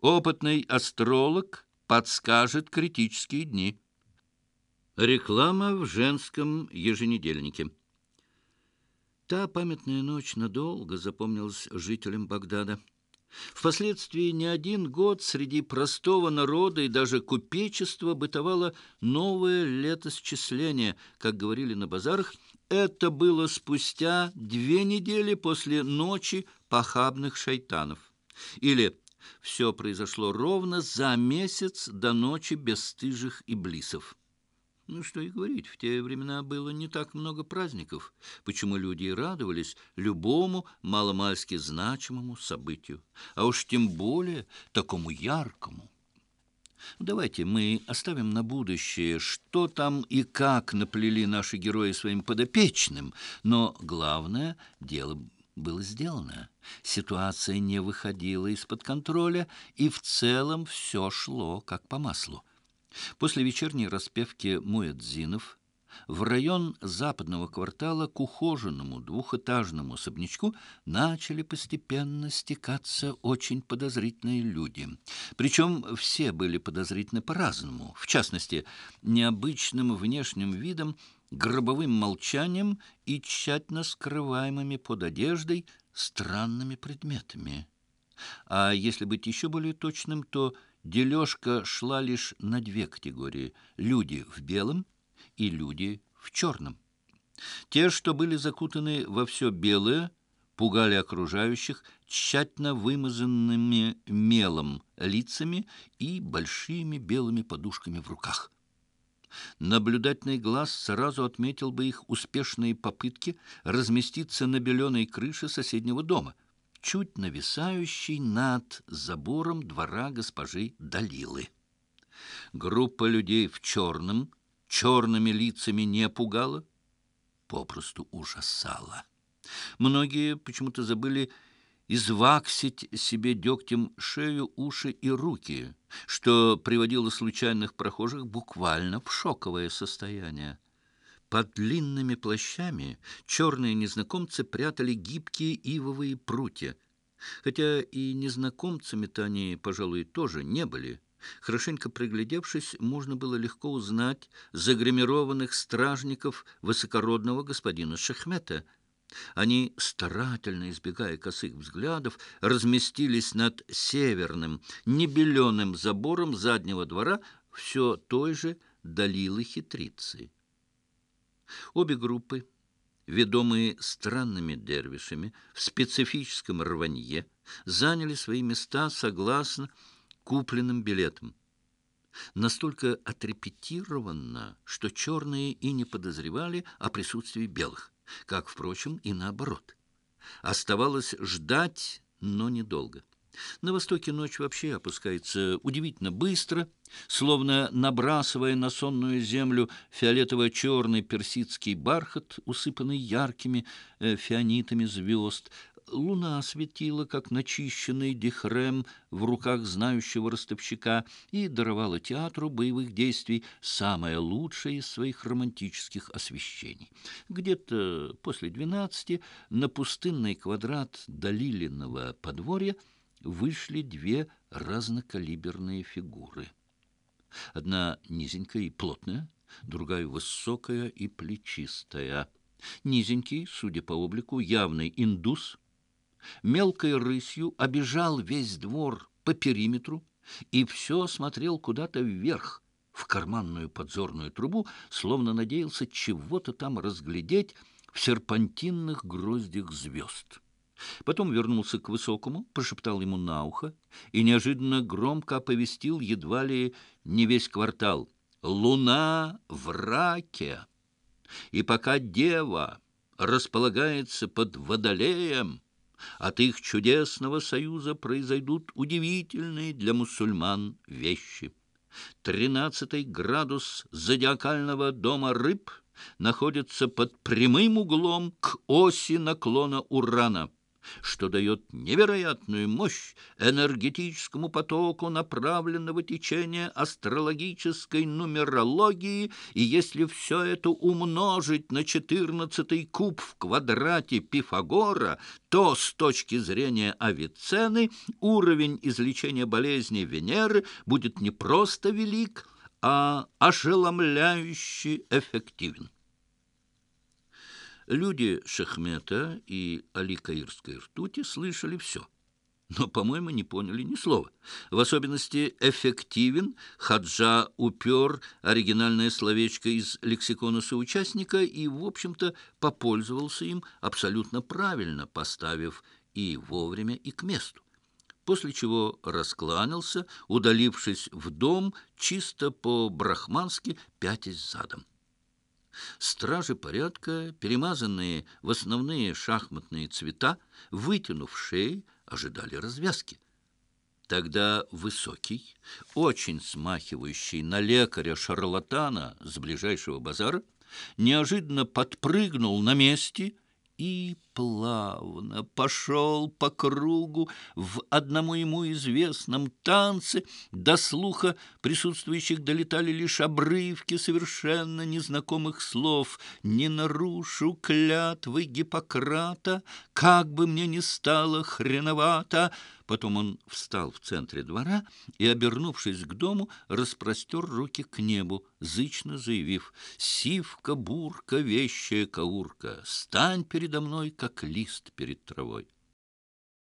Опытный астролог подскажет критические дни. Реклама в женском еженедельнике. Та памятная ночь надолго запомнилась жителям Багдада. Впоследствии не один год среди простого народа и даже купечества бытовало новое летосчисление, как говорили на базарах. Это было спустя 2 недели после ночи похабных шайтанов. Или все произошло ровно за месяц до ночи бесстыжих иблисов. Ну, что и говорить, в те времена было не так много праздников, почему люди и радовались любому маломальски значимому событию, а уж тем более такому яркому. Давайте мы оставим на будущее, что там и как наплели наши герои своим подопечным, но главное дело было сделано. Ситуация не выходила из-под контроля, и в целом все шло как по маслу. После вечерней распевки муэдзинов в район западного квартала к ухоженному двухэтажному особнячку начали постепенно стекаться очень подозрительные люди. Причем все были подозрительны по-разному. В частности, необычным внешним видом, гробовым молчанием и тщательно скрываемыми под одеждой странными предметами. А если быть еще более точным, то дележка шла лишь на 2 категории – люди в белом и люди в черном. Те, что были закутаны во все белое, пугали окружающих тщательно вымазанными мелом лицами и большими белыми подушками в руках. Наблюдательный глаз сразу отметил бы их успешные попытки разместиться на беленой крыше соседнего дома, чуть нависающий над забором двора госпожи Далилы. Группа людей в черном, черными лицами не пугала, попросту ужасала. Многие почему-то забыли изваксить себе дегтем шею, уши и руки, что приводило случайных прохожих буквально в шоковое состояние. Под длинными плащами черные незнакомцы прятали гибкие ивовые прутья. Хотя и незнакомцами-то они, пожалуй, тоже не были. Хорошенько приглядевшись, можно было легко узнать загримированных стражников высокородного господина Шехмета. Они, старательно избегая косых взглядов, разместились над северным, небеленым забором заднего двора все той же Далилы-хитрицы. Обе группы, ведомые странными дервишами в специфическом рванье, заняли свои места согласно купленным билетам. Настолько отрепетированно, что черные и не подозревали о присутствии белых, как, впрочем, и наоборот. Оставалось ждать, но недолго. На востоке ночь вообще опускается удивительно быстро, словно набрасывая на сонную землю фиолетово-черный персидский бархат, усыпанный яркими фианитами звезд. Луна светила, как начищенный дихрем в руках знающего ростовщика, и даровала театру боевых действий самое лучшее из своих романтических освещений. Где-то после 12 на пустынный квадрат Далилиного подворья вышли 2 разнокалиберные фигуры. Одна низенькая и плотная, другая высокая и плечистая. Низенький, судя по облику, явный индус, мелкой рысью обежал весь двор по периметру и все смотрел куда-то вверх, в карманную подзорную трубу, словно надеялся чего-то там разглядеть в серпантинных гроздях звезд. Потом вернулся к высокому, прошептал ему на ухо и неожиданно громко оповестил едва ли не весь квартал: «Луна в раке! И пока дева располагается под Водолеем, от их чудесного союза произойдут удивительные для мусульман вещи. 13-й градус зодиакального дома рыб находится под прямым углом к оси наклона Урана. что дает невероятную мощь энергетическому потоку направленного течения астрологической нумерологии, и если все это умножить на 14-й куб в квадрате Пифагора, то с точки зрения Авиценны уровень излечения болезней Венеры будет не просто велик, а ошеломляюще эффективен. Люди Шехмета и Али-Каирской ртути слышали все, но, по-моему, не поняли ни слова. В особенности эффективен Хаджа упер оригинальное словечко из лексикона соучастника и, в общем-то, попользовался им абсолютно правильно, поставив и вовремя, и к месту. После чего раскланялся, удалившись в дом чисто по-брахмански, пятясь задом. Стражи порядка, перемазанные в основные шахматные цвета, вытянув шеи, ожидали развязки. Тогда высокий, очень смахивающий на лекаря-шарлатана с ближайшего базара, неожиданно подпрыгнул на месте и плавно пошел по кругу в одному ему известном танце. До слуха присутствующих долетали лишь обрывки совершенно незнакомых слов: «Не нарушу клятвы Гиппократа, как бы мне ни стало хреновато». Потом он встал в центре двора и, обернувшись к дому, распростер руки к небу, зычно заявив: «Сивка, бурка, вещая каурка, стань передо мной, как лист перед травой».